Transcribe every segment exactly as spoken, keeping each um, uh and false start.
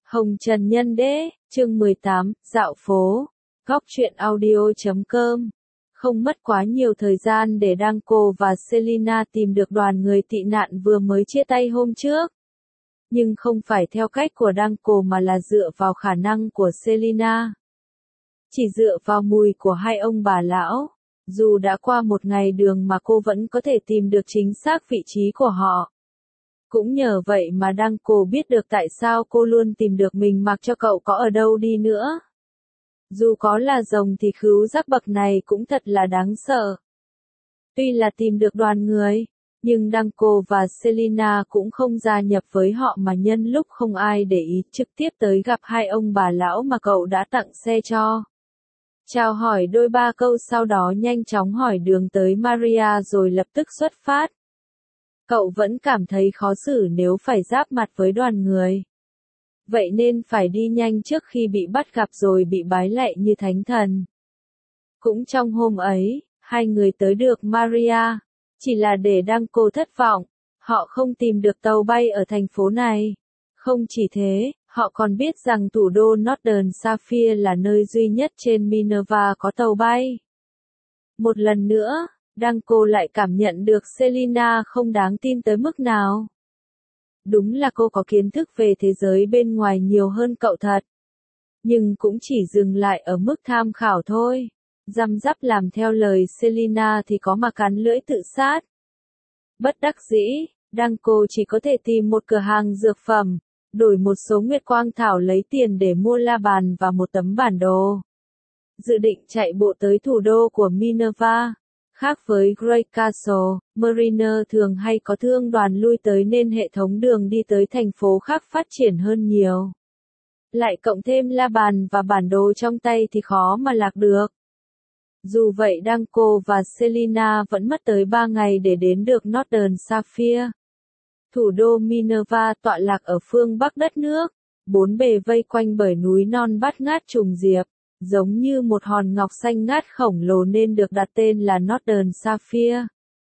Hồng Trần Nhân Đế, chương mười tám, dạo phố, góc truyện audio chấm com. Không mất quá nhiều thời gian để Danko và Selina tìm được đoàn người tị nạn vừa mới chia tay hôm trước. Nhưng không phải theo cách của Danko mà là dựa vào khả năng của Selina. Chỉ dựa vào mùi của hai ông bà lão, dù đã qua một ngày đường mà cô vẫn có thể tìm được chính xác vị trí của họ. Cũng nhờ vậy mà Danko biết được tại sao cô luôn tìm được mình mặc cho cậu có ở đâu đi nữa. Dù có là rồng thì khứu giác bậc này cũng thật là đáng sợ. Tuy là tìm được đoàn người, nhưng Danko và Selina cũng không gia nhập với họ mà nhân lúc không ai để ý trực tiếp tới gặp hai ông bà lão mà cậu đã tặng xe cho. Chào hỏi đôi ba câu sau đó nhanh chóng hỏi đường tới Maria rồi lập tức xuất phát. Cậu vẫn cảm thấy khó xử nếu phải giáp mặt với đoàn người. Vậy nên phải đi nhanh trước khi bị bắt gặp rồi bị bái lạy như thánh thần. Cũng trong hôm ấy, hai người tới được Maria, chỉ là để Danko thất vọng, họ không tìm được tàu bay ở thành phố này. Không chỉ thế, họ còn biết rằng thủ đô Northern Sapphire là nơi duy nhất trên Minerva có tàu bay. Một lần nữa, Danko lại cảm nhận được Selina không đáng tin tới mức nào. Đúng là cô có kiến thức về thế giới bên ngoài nhiều hơn cậu thật. Nhưng cũng chỉ dừng lại ở mức tham khảo thôi. Răm rắp làm theo lời Selina thì có mà cắn lưỡi tự sát. Bất đắc dĩ, Danko chỉ có thể tìm một cửa hàng dược phẩm, đổi một số nguyệt quang thảo lấy tiền để mua la bàn và một tấm bản đồ. Dự định chạy bộ tới thủ đô của Minerva. Khác với Grey Castle, Mariner thường hay có thương đoàn lui tới nên hệ thống đường đi tới thành phố khác phát triển hơn nhiều. Lại cộng thêm la bàn và bản đồ trong tay thì khó mà lạc được. Dù vậy Danko và Selina vẫn mất tới ba ngày để đến được Northern Sapphire. Thủ đô Minerva tọa lạc ở phương bắc đất nước, bốn bề vây quanh bởi núi non bát ngát trùng diệp. Giống như một hòn ngọc xanh ngát khổng lồ nên được đặt tên là Northern Sapphire.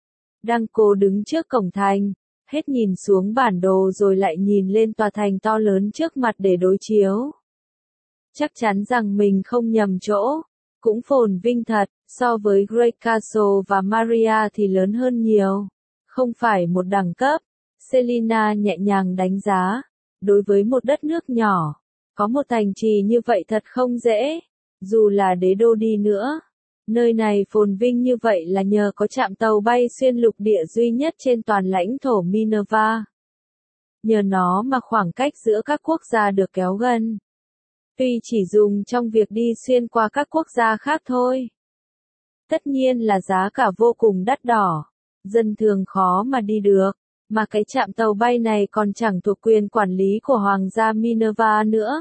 Danko đứng trước cổng thành, hết nhìn xuống bản đồ rồi lại nhìn lên tòa thành to lớn trước mặt để đối chiếu. Chắc chắn rằng mình không nhầm chỗ, cũng phồn vinh thật, so với Grey Castle và Maria thì lớn hơn nhiều. Không phải một đẳng cấp, Selina nhẹ nhàng đánh giá, đối với một đất nước nhỏ, có một thành trì như vậy thật không dễ. Dù là đế đô đi nữa, nơi này phồn vinh như vậy là nhờ có trạm tàu bay xuyên lục địa duy nhất trên toàn lãnh thổ Minerva. Nhờ nó mà khoảng cách giữa các quốc gia được kéo gần. Tuy chỉ dùng trong việc đi xuyên qua các quốc gia khác thôi. Tất nhiên là giá cả vô cùng đắt đỏ, dân thường khó mà đi được, mà cái trạm tàu bay này còn chẳng thuộc quyền quản lý của Hoàng gia Minerva nữa.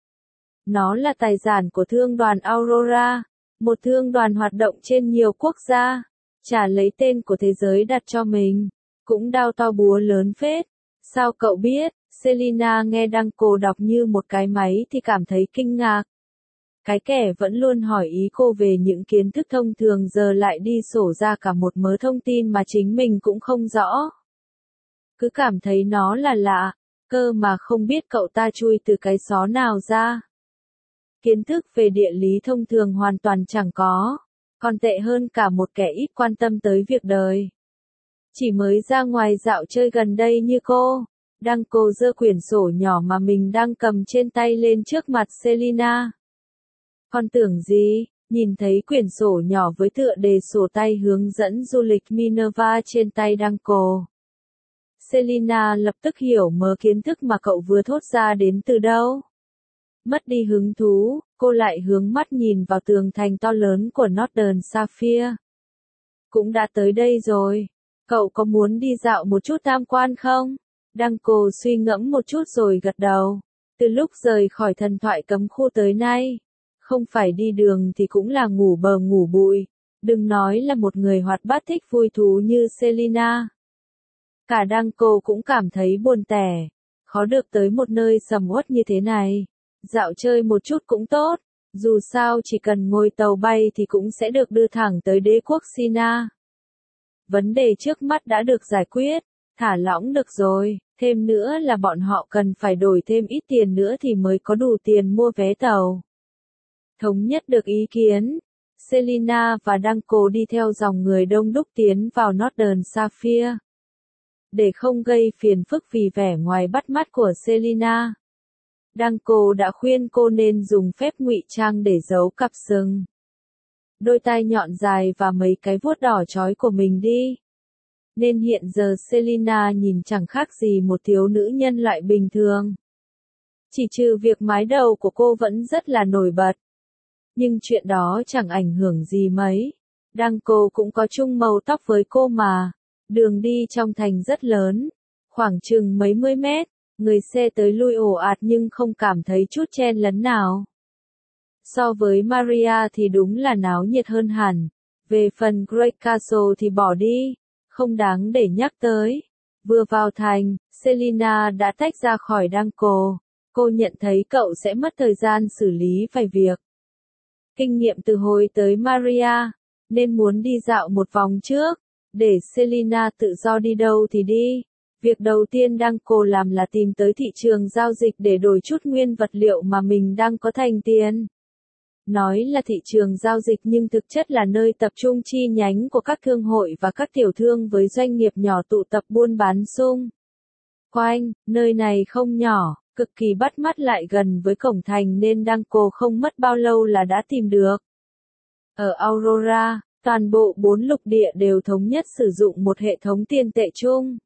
Nó là tài sản của thương đoàn Aurora, một thương đoàn hoạt động trên nhiều quốc gia, chả lấy tên của thế giới đặt cho mình, cũng đao to búa lớn phết. Sao cậu biết? Selina nghe Danko đọc như một cái máy thì cảm thấy kinh ngạc. Cái kẻ vẫn luôn hỏi ý cô về những kiến thức thông thường giờ lại đi sổ ra cả một mớ thông tin mà chính mình cũng không rõ. Cứ cảm thấy nó là lạ, cơ mà không biết cậu ta chui từ cái xó nào ra. Kiến thức về địa lý thông thường hoàn toàn chẳng có, còn tệ hơn cả một kẻ ít quan tâm tới việc đời. Chỉ mới ra ngoài dạo chơi gần đây như cô, Danko giơ quyển sổ nhỏ mà mình đang cầm trên tay lên trước mặt Selina. Con tưởng gì, nhìn thấy quyển sổ nhỏ với tựa đề sổ tay hướng dẫn du lịch Minerva trên tay Danko. Selina lập tức hiểu mớ kiến thức mà cậu vừa thốt ra đến từ đâu. Mất đi hứng thú, cô lại hướng mắt nhìn vào tường thành to lớn của Northern Sapphire. Cũng đã tới đây rồi, cậu có muốn đi dạo một chút tham quan không? Danko suy ngẫm một chút rồi gật đầu. Từ lúc rời khỏi thần thoại cấm khu tới nay, không phải đi đường thì cũng là ngủ bờ ngủ bụi, đừng nói là một người hoạt bát thích vui thú như Selina. Cả Danko cũng cảm thấy buồn tẻ, khó được tới một nơi sầm uất như thế này. Dạo chơi một chút cũng tốt, dù sao chỉ cần ngồi tàu bay thì cũng sẽ được đưa thẳng tới đế quốc Sina. Vấn đề trước mắt đã được giải quyết, thả lỏng được rồi. Thêm nữa là bọn họ cần phải đổi thêm ít tiền nữa thì mới có đủ tiền mua vé tàu. Thống nhất được ý kiến, Selina và Danko đi theo dòng người đông đúc tiến vào Northern Sapphire. Để không gây phiền phức vì vẻ ngoài bắt mắt của Selina, Danko đã khuyên cô nên dùng phép ngụy trang để giấu cặp sừng, đôi tai nhọn dài và mấy cái vuốt đỏ chói của mình đi. Nên hiện giờ Selina nhìn chẳng khác gì một thiếu nữ nhân loại bình thường. Chỉ trừ việc mái đầu của cô vẫn rất là nổi bật. Nhưng chuyện đó chẳng ảnh hưởng gì mấy. Danko cũng có chung màu tóc với cô mà. Đường đi trong thành rất lớn, khoảng chừng mấy mươi mét, người xe tới lui ồ ạt nhưng không cảm thấy chút chen lấn nào. So với Maria thì đúng là náo nhiệt hơn hẳn. Về phần Great Castle thì bỏ đi, không đáng để nhắc tới. Vừa vào thành, Selina đã tách ra khỏi Danko. Cô nhận thấy cậu sẽ mất thời gian xử lý vài việc. Kinh nghiệm từ hồi tới Maria, nên muốn đi dạo một vòng trước, để Selina tự do đi đâu thì đi. Việc đầu tiên Danko làm là tìm tới thị trường giao dịch để đổi chút nguyên vật liệu mà mình đang có thành tiền. Nói là thị trường giao dịch nhưng thực chất là nơi tập trung chi nhánh của các thương hội và các tiểu thương với doanh nghiệp nhỏ tụ tập buôn bán xung quanh. Nơi này không nhỏ, cực kỳ bắt mắt lại gần với cổng thành nên Danko không mất bao lâu là đã tìm được. Ở Aurora, toàn bộ bốn lục địa đều thống nhất sử dụng một hệ thống tiền tệ chung.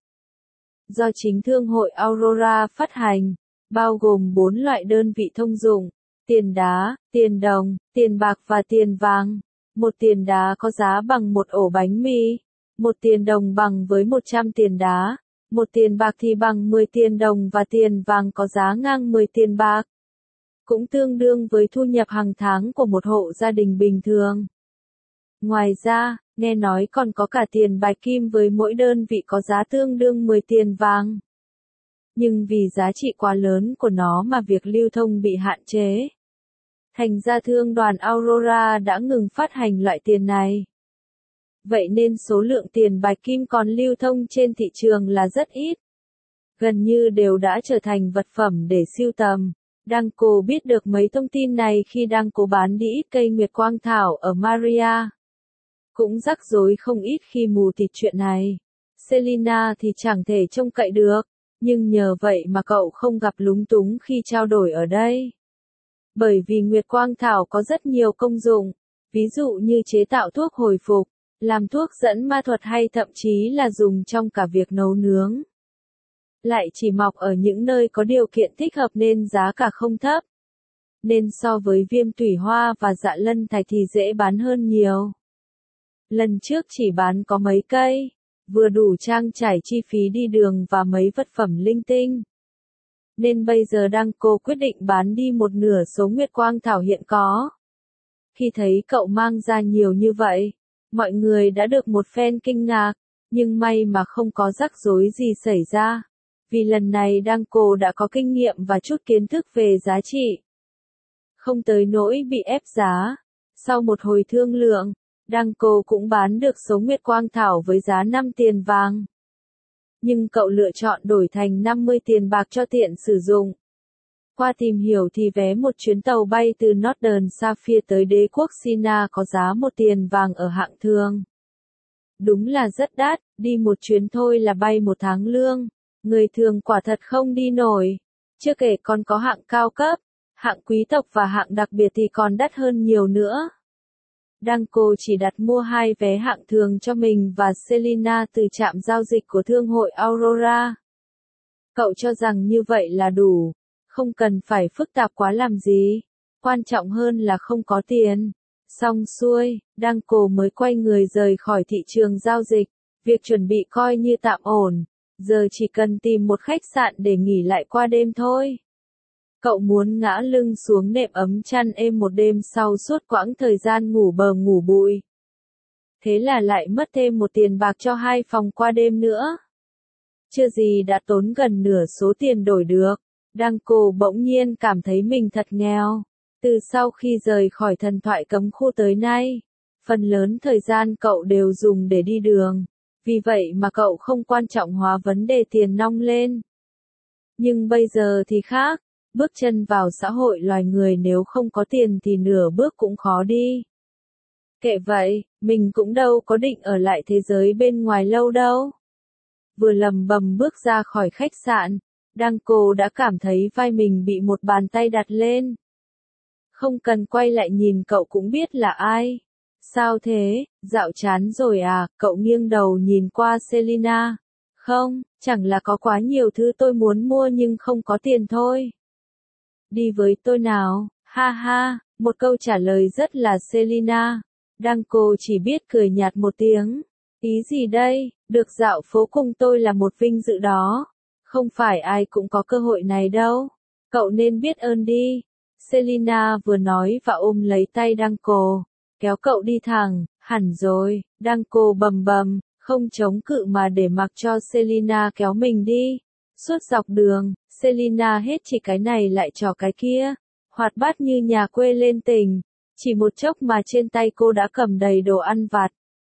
Do chính thương hội Aurora phát hành, bao gồm bốn loại đơn vị thông dụng: tiền đá, tiền đồng, tiền bạc và tiền vàng. Một tiền đá có giá bằng một ổ bánh mì, một tiền đồng bằng với một trăm tiền đá, một tiền bạc thì bằng mười tiền đồng và tiền vàng có giá ngang mười tiền bạc. Cũng tương đương với thu nhập hàng tháng của một hộ gia đình bình thường. Ngoài ra, nghe nói còn có cả tiền bạch kim với mỗi đơn vị có giá tương đương mười tiền vàng. Nhưng vì giá trị quá lớn của nó mà việc lưu thông bị hạn chế. Thành ra thương đoàn Aurora đã ngừng phát hành loại tiền này. Vậy nên số lượng tiền bạch kim còn lưu thông trên thị trường là rất ít. Gần như đều đã trở thành vật phẩm để sưu tầm. Danko biết được mấy thông tin này khi đang cố bán đi ít cây nguyệt quang thảo ở Maria. Cũng rắc rối không ít khi mù tịt chuyện này. Selina thì chẳng thể trông cậy được, nhưng nhờ vậy mà cậu không gặp lúng túng khi trao đổi ở đây. Bởi vì nguyệt quang thảo có rất nhiều công dụng, ví dụ như chế tạo thuốc hồi phục, làm thuốc dẫn ma thuật hay thậm chí là dùng trong cả việc nấu nướng. Lại chỉ mọc ở những nơi có điều kiện thích hợp nên giá cả không thấp. Nên so với viêm tủy hoa và dạ lân thạch thì dễ bán hơn nhiều. Lần trước chỉ bán có mấy cây, vừa đủ trang trải chi phí đi đường và mấy vật phẩm linh tinh. Nên bây giờ Danko quyết định bán đi một nửa số nguyệt quang thảo hiện có. Khi thấy cậu mang ra nhiều như vậy, mọi người đã được một phen kinh ngạc, nhưng may mà không có rắc rối gì xảy ra. Vì lần này Danko đã có kinh nghiệm và chút kiến thức về giá trị. Không tới nỗi bị ép giá. Sau một hồi thương lượng, Danko cũng bán được số nguyệt quang thảo với giá năm tiền vàng. Nhưng cậu lựa chọn đổi thành năm mươi tiền bạc cho tiện sử dụng. Qua tìm hiểu thì vé một chuyến tàu bay từ Northern Sapphire tới đế quốc Sina có giá một tiền vàng ở hạng thường. Đúng là rất đắt, đi một chuyến thôi là bay một tháng lương. Người thường quả thật không đi nổi. Chưa kể còn có hạng cao cấp, hạng quý tộc và hạng đặc biệt thì còn đắt hơn nhiều nữa. Danko chỉ đặt mua hai vé hạng thường cho mình và Selina từ trạm giao dịch của thương hội Aurora. Cậu cho rằng như vậy là đủ, không cần phải phức tạp quá làm gì. Quan trọng hơn là không có tiền. Xong xuôi, Danko mới quay người rời khỏi thị trường giao dịch. Việc chuẩn bị coi như tạm ổn. Giờ chỉ cần tìm một khách sạn để nghỉ lại qua đêm thôi. Cậu muốn ngã lưng xuống nệm ấm chăn êm một đêm sau suốt quãng thời gian ngủ bờ ngủ bụi. Thế là lại mất thêm một tiền bạc cho hai phòng qua đêm nữa. Chưa gì đã tốn gần nửa số tiền đổi được. Danko bỗng nhiên cảm thấy mình thật nghèo. Từ sau khi rời khỏi thần thoại cấm khu tới nay, phần lớn thời gian cậu đều dùng để đi đường. Vì vậy mà cậu không quan trọng hóa vấn đề tiền nong lên. Nhưng bây giờ thì khác, bước chân vào xã hội loài người nếu không có tiền thì nửa bước cũng khó đi. Kệ vậy, mình cũng đâu có định ở lại thế giới bên ngoài lâu đâu. Vừa lầm bầm bước ra khỏi khách sạn, Đăng Cô đã cảm thấy vai mình bị một bàn tay đặt lên. Không cần quay lại nhìn cậu cũng biết là ai. Sao thế, dạo chán rồi à, cậu nghiêng đầu nhìn qua Selina. Không, chẳng là có quá nhiều thứ tôi muốn mua nhưng không có tiền thôi. Đi với tôi nào, ha ha, một câu trả lời rất là Selina. Đăng Cô chỉ biết cười nhạt một tiếng. Ý gì đây, được dạo phố cùng tôi là một vinh dự đó. Không phải ai cũng có cơ hội này đâu. Cậu nên biết ơn đi. Selina vừa nói và ôm lấy tay Đăng Cô, kéo cậu đi thẳng, hẳn rồi, Đăng Cô bầm bầm, không chống cự mà để mặc cho Selina kéo mình đi. Suốt dọc đường, Selina hết chỉ cái này lại trò cái kia, hoạt bát như nhà quê lên tỉnh. Chỉ một chốc mà trên tay cô đã cầm đầy đồ ăn vặt.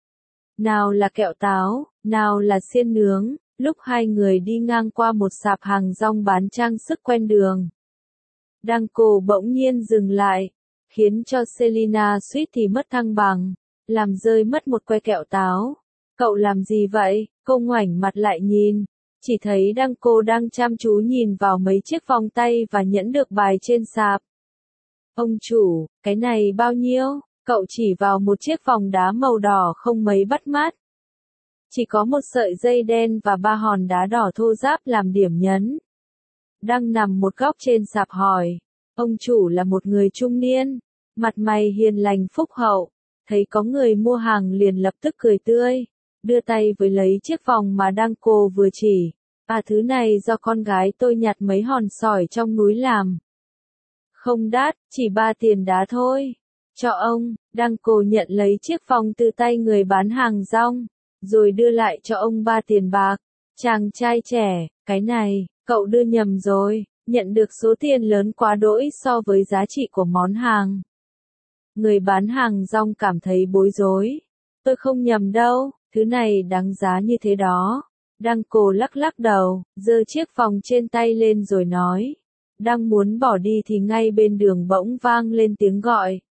Nào là kẹo táo, nào là xiên nướng, lúc hai người đi ngang qua một sạp hàng rong bán trang sức quen đường. Đăng Cô bỗng nhiên dừng lại, khiến cho Selina suýt thì mất thăng bằng, làm rơi mất một que kẹo táo. Cậu làm gì vậy? Cô ngoảnh mặt lại nhìn, chỉ thấy Đăng Cô đang chăm chú nhìn vào mấy chiếc vòng tay và nhẫn được bài trên sạp. Ông chủ, cái này bao nhiêu? Cậu chỉ vào một chiếc vòng đá màu đỏ không mấy bắt mắt. Chỉ có một sợi dây đen và ba hòn đá đỏ thô ráp làm điểm nhấn. Đang nằm một góc trên sạp hỏi. Ông chủ là một người trung niên, mặt mày hiền lành phúc hậu, thấy có người mua hàng liền lập tức cười tươi, đưa tay với lấy chiếc vòng mà Đăng Cô vừa chỉ. À, thứ này do con gái tôi nhặt mấy hòn sỏi trong núi làm. Không đắt, chỉ ba tiền đá thôi. Cho ông. Đăng Cô nhận lấy chiếc vòng từ tay người bán hàng rong, rồi đưa lại cho ông ba tiền bạc. Chàng trai trẻ, cái này, cậu đưa nhầm rồi, nhận được số tiền lớn quá đỗi so với giá trị của món hàng. Người bán hàng rong cảm thấy bối rối. Tôi không nhầm đâu, thứ này đáng giá như thế đó. Đăng Cô lắc lắc đầu, giơ chiếc vòng trên tay lên rồi nói. Đang muốn bỏ đi thì ngay bên đường bỗng vang lên tiếng gọi.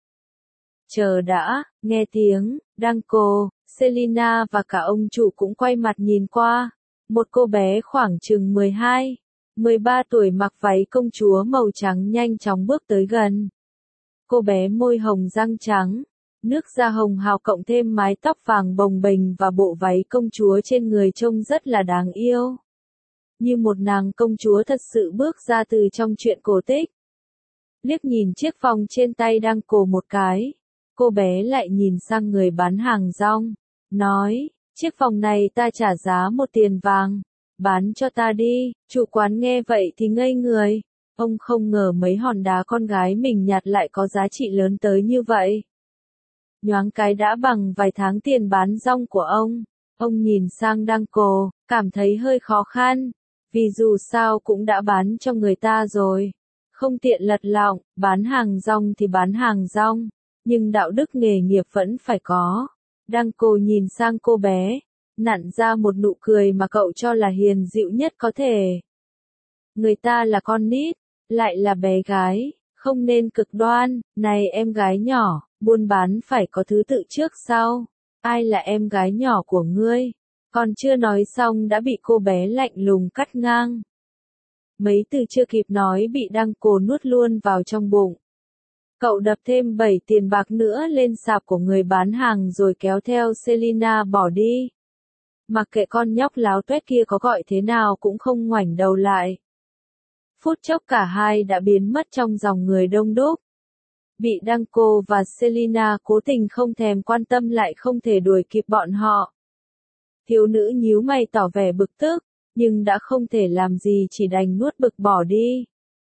Chờ đã, nghe tiếng, Đăng Cô, Selina và cả ông chủ cũng quay mặt nhìn qua. Một cô bé khoảng chừng mười hai, mười ba tuổi mặc váy công chúa màu trắng nhanh chóng bước tới gần. Cô bé môi hồng răng trắng, nước da hồng hào cộng thêm mái tóc vàng bồng bềnh và bộ váy công chúa trên người trông rất là đáng yêu. Như một nàng công chúa thật sự bước ra từ trong truyện cổ tích. Liếc nhìn chiếc vòng trên tay Đăng Cô một cái, cô bé lại nhìn sang người bán hàng rong, nói, chiếc vòng này ta trả giá một tiền vàng, bán cho ta đi. Chủ quán nghe vậy thì ngây người, ông không ngờ mấy hòn đá con gái mình nhặt lại có giá trị lớn tới như vậy. Nhoáng cái đã bằng vài tháng tiền bán rong của ông. Ông nhìn sang Đăng Cô, cảm thấy hơi khó khăn, vì dù sao cũng đã bán cho người ta rồi. Không tiện lật lọng, bán hàng rong thì bán hàng rong, nhưng đạo đức nghề nghiệp vẫn phải có. Đăng Cô nhìn sang cô bé, nặn ra một nụ cười mà cậu cho là hiền dịu nhất có thể. Người ta là con nít, lại là bé gái, không nên cực đoan. Này em gái nhỏ, buôn bán phải có thứ tự trước sau. Ai là em gái nhỏ của ngươi? Còn chưa nói xong đã bị cô bé lạnh lùng cắt ngang. Mấy từ chưa kịp nói bị Đăng Cô nuốt luôn vào trong bụng. Cậu đập thêm bảy tiền bạc nữa lên sạp của người bán hàng rồi kéo theo Selina bỏ đi. Mặc kệ con nhóc láo tuét kia có gọi thế nào cũng không ngoảnh đầu lại. Phút chốc cả hai đã biến mất trong dòng người đông đúc. Bị Đăng Cô và Selina cố tình không thèm quan tâm lại không thể đuổi kịp bọn họ. Thiếu nữ nhíu mày tỏ vẻ bực tức, nhưng đã không thể làm gì chỉ đành nuốt bực bỏ đi.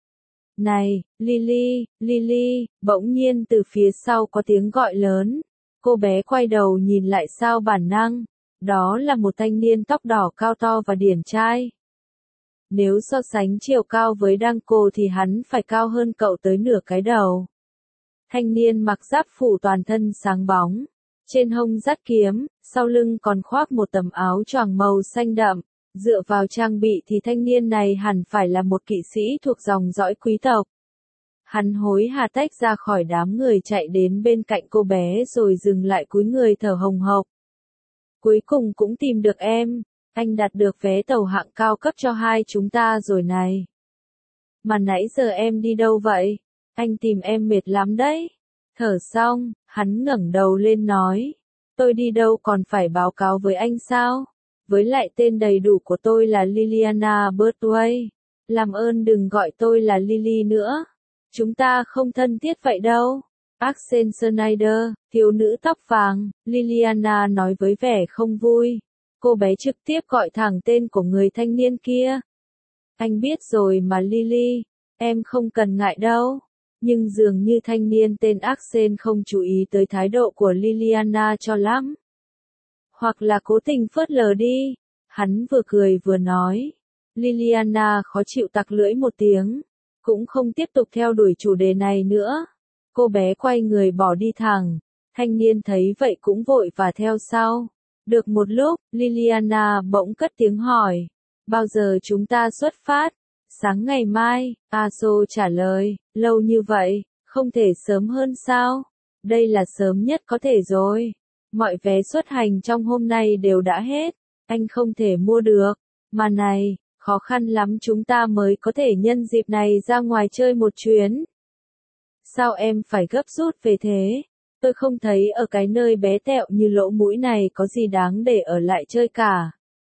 Này, Lily, Lily, bỗng nhiên từ phía sau có tiếng gọi lớn. Cô bé quay đầu nhìn lại sao bản năng. Đó là một thanh niên tóc đỏ cao to và điển trai. Nếu so sánh chiều cao với Đăng Cô thì hắn phải cao hơn cậu tới nửa cái đầu. Thanh niên mặc giáp phủ toàn thân sáng bóng, trên hông dắt kiếm, sau lưng còn khoác một tấm áo choàng màu xanh đậm, Dựa vào trang bị thì thanh niên này hẳn phải là một kỵ sĩ thuộc dòng dõi quý tộc. Hắn hối hả tách ra khỏi đám người chạy đến bên cạnh cô bé rồi dừng lại cúi người thở hồng hộc. Cuối cùng cũng tìm được em, anh đặt được vé tàu hạng cao cấp cho hai chúng ta rồi này. Mà nãy giờ em đi đâu vậy? Anh tìm em mệt lắm đấy. Thở xong, hắn ngẩng đầu lên nói. Tôi đi đâu còn phải báo cáo với anh sao? Với lại tên đầy đủ của tôi là Liliana Birthway. Làm ơn đừng gọi tôi là Lily nữa. Chúng ta không thân thiết vậy đâu. Axel Schneider, thiếu nữ tóc vàng, Liliana nói với vẻ không vui. Cô bé trực tiếp gọi thẳng tên của người thanh niên kia. Anh biết rồi mà Lily, em không cần ngại đâu. Nhưng dường như thanh niên tên Axel không chú ý tới thái độ của Liliana cho lắm. Hoặc là cố tình phớt lờ đi. Hắn vừa cười vừa nói. Liliana khó chịu tặc lưỡi một tiếng. Cũng không tiếp tục theo đuổi chủ đề này nữa. Cô bé quay người bỏ đi thẳng. Thanh niên thấy vậy cũng vội và theo sau. Được một lúc, Liliana bỗng cất tiếng hỏi. Bao giờ chúng ta xuất phát? Sáng ngày mai, Aso trả lời. Lâu như vậy, không thể sớm hơn sao? Đây là sớm nhất có thể rồi. Mọi vé xuất hành trong hôm nay đều đã hết. Anh không thể mua được. Mà này, khó khăn lắm chúng ta mới có thể nhân dịp này ra ngoài chơi một chuyến. Sao em phải gấp rút về thế? Tôi không thấy ở cái nơi bé tẹo như lỗ mũi này có gì đáng để ở lại chơi cả.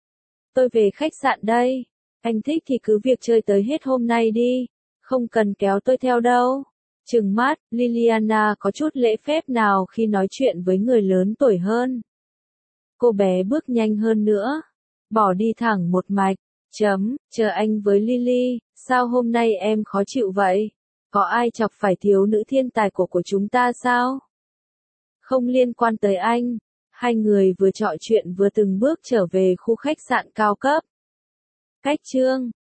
Tôi về khách sạn đây. Anh thích thì cứ việc chơi tới hết hôm nay đi. Không cần kéo tôi theo đâu. Trừng mắt, Liliana có chút lễ phép nào khi nói chuyện với người lớn tuổi hơn. Cô bé bước nhanh hơn nữa. Bỏ đi thẳng một mạch. Chấm, chờ anh với Lily. Sao hôm nay em khó chịu vậy? Có ai chọc phải thiếu nữ thiên tài của của chúng ta sao? Không liên quan tới anh. Hai người vừa trò chuyện vừa từng bước trở về khu khách sạn cao cấp. Cách chương